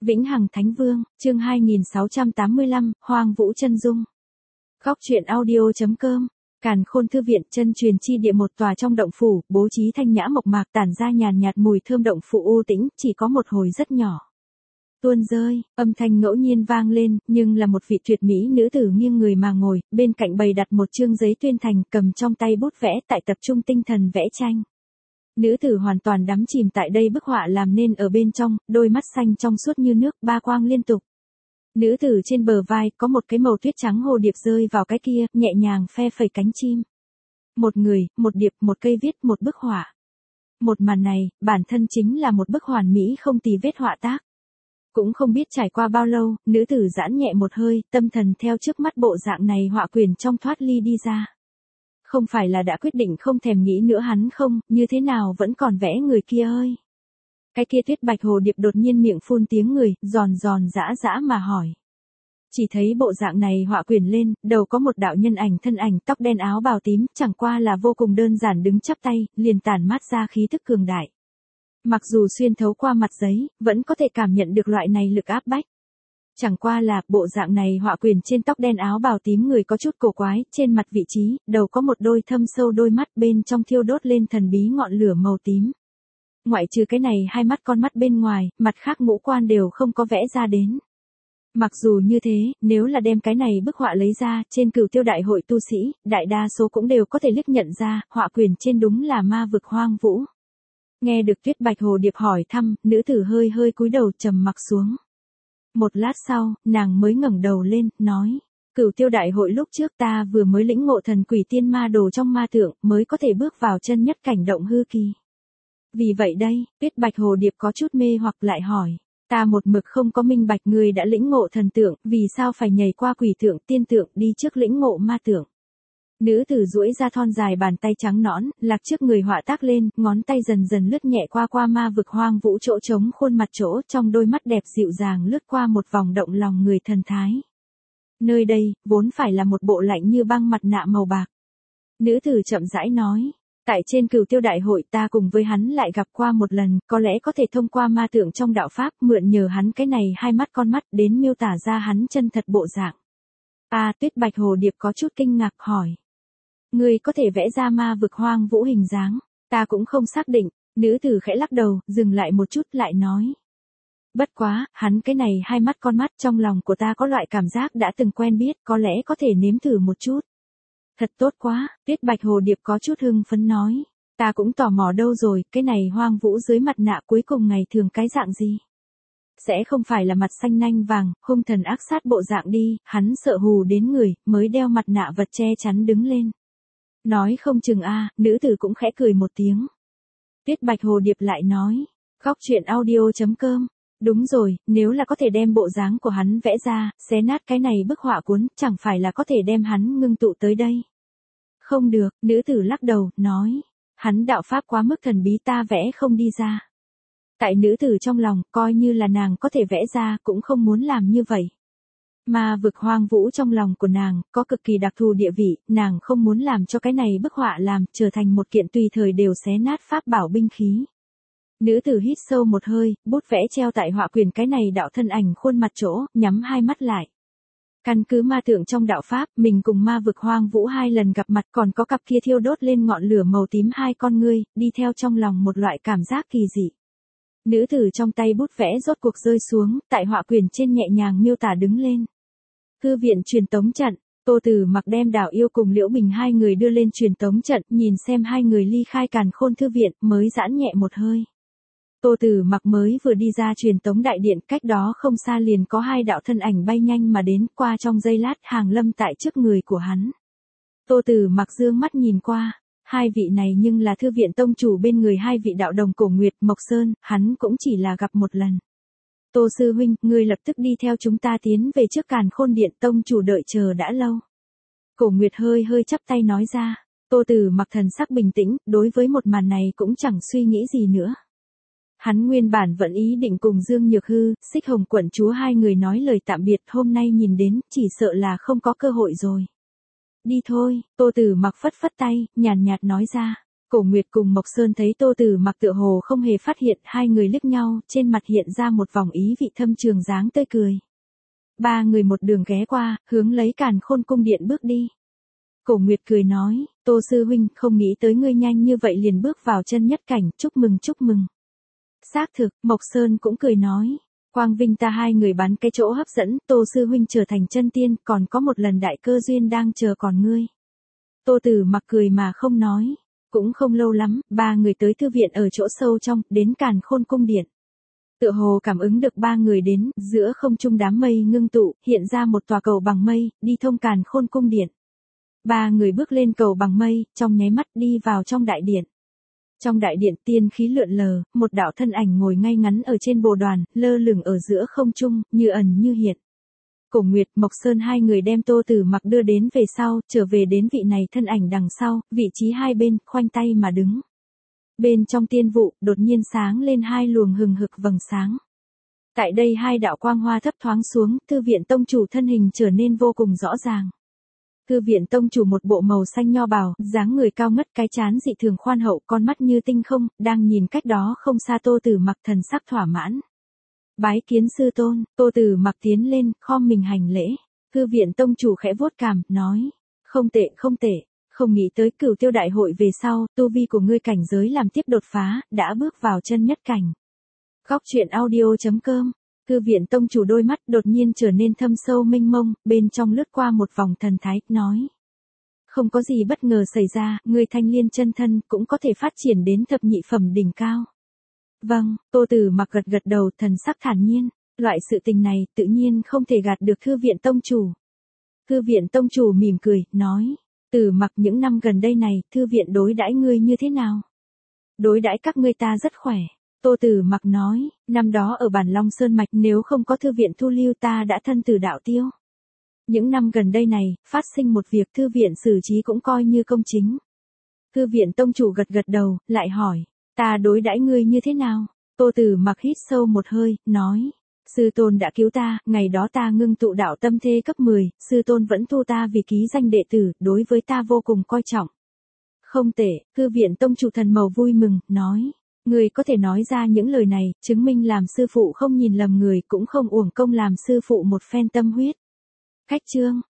Vĩnh Hằng Thánh Vương, chương 2685, Hoang Vũ Chân Dung. Góc truyện audio.com. Càn Khôn Thư viện chân truyền chi địa, một tòa trong động phủ, bố trí thanh nhã mộc mạc, tản ra nhàn nhạt mùi thơm. Động phủ u tĩnh, chỉ có một hồi rất nhỏ tuôn rơi, âm thanh ngẫu nhiên vang lên, nhưng là một vị tuyệt mỹ nữ tử nghiêng người mà ngồi, bên cạnh bày đặt một chương giấy tuyên thành, cầm trong tay bút vẽ, tại tập trung tinh thần vẽ tranh. Nữ tử hoàn toàn đắm chìm tại đây bức họa làm nên ở bên trong, đôi mắt xanh trong suốt như nước, ba quang liên tục. Nữ tử trên bờ vai có một cái màu tuyết trắng hồ điệp rơi vào cái kia, nhẹ nhàng phe phẩy cánh chim. Một người, một điệp, một cây viết, một bức họa. Một màn này, bản thân chính là một bức hoàn mỹ không tì vết họa tác. Cũng không biết trải qua bao lâu, nữ tử giãn nhẹ một hơi, tâm thần theo trước mắt bộ dạng này họa quyển trong thoát ly đi ra. Không phải là đã quyết định không thèm nghĩ nữa hắn không, như thế nào vẫn còn vẽ người kia ơi. Cái kia tuyết bạch hồ điệp đột nhiên miệng phun tiếng người, giòn giòn dã dã mà hỏi. Chỉ thấy bộ dạng này họa quyển lên, đầu có một đạo nhân ảnh, thân ảnh tóc đen áo bào tím, chẳng qua là vô cùng đơn giản đứng chắp tay, liền tản mát ra khí thức cường đại. Mặc dù xuyên thấu qua mặt giấy, vẫn có thể cảm nhận được loại này lực áp bách. Chẳng qua là, bộ dạng này họa quyển trên tóc đen áo bào tím người có chút cổ quái, trên mặt vị trí, đầu có một đôi thâm sâu đôi mắt, bên trong thiêu đốt lên thần bí ngọn lửa màu tím. Ngoại trừ cái này hai mắt con mắt bên ngoài, mặt khác ngũ quan đều không có vẽ ra đến. Mặc dù như thế, nếu là đem cái này bức họa lấy ra, trên Cửu Tiêu đại hội tu sĩ, đại đa số cũng đều có thể liếc nhận ra, họa quyển trên đúng là ma vực hoang vũ. Nghe được tuyết bạch hồ điệp hỏi thăm, nữ tử hơi hơi cúi đầu trầm mặc xuống. Một lát sau, nàng mới ngẩng đầu lên, nói, Cửu Tiêu đại hội lúc trước ta vừa mới lĩnh ngộ thần quỷ tiên ma đồ trong ma tượng, mới có thể bước vào chân nhất cảnh động hư kỳ. Vì vậy đây, tuyết bạch hồ điệp có chút mê hoặc lại hỏi, ta một mực không có minh bạch người đã lĩnh ngộ thần tượng, vì sao phải nhảy qua quỷ tượng, tiên tượng đi trước lĩnh ngộ ma tượng. Nữ tử duỗi ra thon dài bàn tay trắng nõn, lạc trước người họa tác lên, ngón tay dần dần lướt nhẹ qua ma vực hoang vũ chỗ trống khuôn mặt chỗ, trong đôi mắt đẹp dịu dàng lướt qua một vòng động lòng người thần thái. Nơi đây, vốn phải là một bộ lạnh như băng mặt nạ màu bạc. Nữ tử chậm rãi nói, tại trên Cửu Tiêu đại hội ta cùng với hắn lại gặp qua một lần, có lẽ có thể thông qua ma tượng trong đạo pháp, mượn nhờ hắn cái này hai mắt con mắt đến miêu tả ra hắn chân thật bộ dạng. Tuyết bạch hồ điệp có chút kinh ngạc hỏi. Ngươi có thể vẽ ra ma vực hoang vũ hình dáng, ta cũng không xác định. Nữ tử khẽ lắc đầu, dừng lại một chút lại nói. Bất quá, hắn cái này hai mắt con mắt, trong lòng của ta có loại cảm giác đã từng quen biết, có lẽ có thể nếm thử một chút. Thật tốt quá, tuyết bạch hồ điệp có chút hưng phấn nói. Ta cũng tò mò đâu rồi, cái này hoang vũ dưới mặt nạ cuối cùng ngày thường cái dạng gì? Sẽ không phải là mặt xanh nanh vàng, hung thần ác sát bộ dạng đi, hắn sợ hù đến người, mới đeo mặt nạ vật che chắn đứng lên. Nói không chừng nữ tử cũng khẽ cười một tiếng. Tuyết bạch hồ điệp lại nói, góc truyện audio.com. Đúng rồi, nếu là có thể đem bộ dáng của hắn vẽ ra, xé nát cái này bức họa cuốn, chẳng phải là có thể đem hắn ngưng tụ tới đây. Không được, nữ tử lắc đầu, nói, hắn đạo pháp quá mức thần bí ta vẽ không đi ra. Tại nữ tử trong lòng, coi như là nàng có thể vẽ ra, cũng không muốn làm như vậy. Ma vực hoang vũ trong lòng của nàng, có cực kỳ đặc thù địa vị, nàng không muốn làm cho cái này bức họa làm, trở thành một kiện tùy thời đều xé nát pháp bảo binh khí. Nữ tử hít sâu một hơi, bút vẽ treo tại họa quyển cái này đạo thân ảnh khuôn mặt chỗ, nhắm hai mắt lại. Căn cứ ma tượng trong đạo pháp, mình cùng ma vực hoang vũ hai lần gặp mặt, còn có cặp kia thiêu đốt lên ngọn lửa màu tím hai con ngươi, đi theo trong lòng một loại cảm giác kỳ dị. Nữ tử trong tay bút vẽ rốt cuộc rơi xuống, tại họa quyển trên nhẹ nhàng miêu tả đứng lên. Thư viện truyền tống trận, Tô Tử Mặc đem Đào Yêu cùng Liễu Bình hai người đưa lên truyền tống trận, nhìn xem hai người ly khai Càn Khôn Thư viện, mới giãn nhẹ một hơi. Tô Tử Mặc mới vừa đi ra truyền tống đại điện, cách đó không xa liền có hai đạo thân ảnh bay nhanh mà đến, qua trong giây lát hàng lâm tại trước người của hắn. Tô Tử Mặc dương mắt nhìn qua, hai vị này nhưng là thư viện tông chủ bên người hai vị đạo đồng Cổ Nguyệt, Mộc Sơn, hắn cũng chỉ là gặp một lần. Tô sư huynh, ngươi lập tức đi theo chúng ta tiến về trước Càn Khôn điện, tông chủ đợi chờ đã lâu. Cổ Nguyệt hơi hơi chắp tay nói ra. Tô Tử Mặc thần sắc bình tĩnh, đối với một màn này cũng chẳng suy nghĩ gì nữa. Hắn nguyên bản vẫn ý định cùng Dương Nhược Hư, Xích Hồng quận chúa hai người nói lời tạm biệt, hôm nay nhìn đến, chỉ sợ là không có cơ hội rồi. Đi thôi, Tô Tử Mặc phất phất tay, nhàn nhạt nói ra. Cổ Nguyệt cùng Mộc Sơn thấy Tô Tử Mặc tựa hồ không hề phát hiện, hai người liếc nhau, trên mặt hiện ra một vòng ý vị thâm trường dáng tươi cười. Ba người một đường ghé qua, hướng lấy Càn Khôn cung điện bước đi. Cổ Nguyệt cười nói, Tô sư huynh, không nghĩ tới ngươi nhanh như vậy liền bước vào chân nhất cảnh, chúc mừng chúc mừng. Xác thực, Mộc Sơn cũng cười nói, quang vinh ta hai người bắn cái chỗ hấp dẫn, Tô sư huynh trở thành chân tiên, còn có một lần đại cơ duyên đang chờ còn ngươi. Tô Tử Mặc cười mà không nói. Cũng không lâu lắm, ba người tới thư viện ở chỗ sâu trong, đến Càn Khôn cung điện. Tựa hồ cảm ứng được ba người đến, giữa không trung đám mây ngưng tụ, hiện ra một tòa cầu bằng mây, đi thông Càn Khôn cung điện. Ba người bước lên cầu bằng mây, trong nháy mắt đi vào trong đại điện. Trong đại điện tiên khí lượn lờ, một đạo thân ảnh ngồi ngay ngắn ở trên bồ đoàn, lơ lửng ở giữa không trung, như ẩn như hiện. Cổ Nguyệt, Mộc Sơn hai người đem Tô Tử Mặc đưa đến về sau, trở về đến vị này thân ảnh đằng sau, vị trí hai bên, khoanh tay mà đứng. Bên trong tiên vụ, đột nhiên sáng lên hai luồng hừng hực vầng sáng. Tại đây hai đạo quang hoa thấp thoáng xuống, thư viện tông chủ thân hình trở nên vô cùng rõ ràng. Thư viện tông chủ một bộ màu xanh nho bào, dáng người cao ngất, cái trán dị thường khoan hậu, con mắt như tinh không, đang nhìn cách đó không xa Tô Tử Mặc, thần sắc thỏa mãn. Bái kiến sư tôn, Tô Tử Mặc tiến lên, khom mình hành lễ. Thư viện tông chủ khẽ vuốt cằm, nói, không tệ không tệ, không nghĩ tới Cửu Tiêu đại hội về sau, tu vi của ngươi cảnh giới làm tiếp đột phá, đã bước vào chân nhất cảnh. Góc truyện audio.com. Thư viện tông chủ đôi mắt đột nhiên trở nên thâm sâu mênh mông, bên trong lướt qua một vòng thần thái, nói. Không có gì bất ngờ xảy ra, ngươi thanh liên chân thân cũng có thể phát triển đến thập nhị phẩm đỉnh cao. Vâng, Tô Tử Mặc gật gật đầu, thần sắc thản nhiên, loại sự tình này tự nhiên không thể gạt được thư viện tông chủ. Thư viện tông chủ mỉm cười, nói, Tử Mặc những năm gần đây này, thư viện đối đãi ngươi như thế nào? Đối đãi các ngươi ta rất khỏe. Tô Tử Mặc nói, năm đó ở Bản Long Sơn Mạch nếu không có thư viện thu lưu ta đã thân tử đạo tiêu. Những năm gần đây này, phát sinh một việc thư viện xử trí cũng coi như công chính. Thư viện tông chủ gật gật đầu, lại hỏi, ta đối đãi ngươi như thế nào? Tô Tử Mặc hít sâu một hơi, nói, sư tôn đã cứu ta, ngày đó ta ngưng tụ đạo tâm thê cấp 10, sư tôn vẫn thu ta vì ký danh đệ tử, đối với ta vô cùng coi trọng. Không tệ, thư viện tông chủ thần màu vui mừng, nói, người có thể nói ra những lời này, chứng minh làm sư phụ không nhìn lầm người, cũng không uổng công làm sư phụ một phen tâm huyết. Khách chương.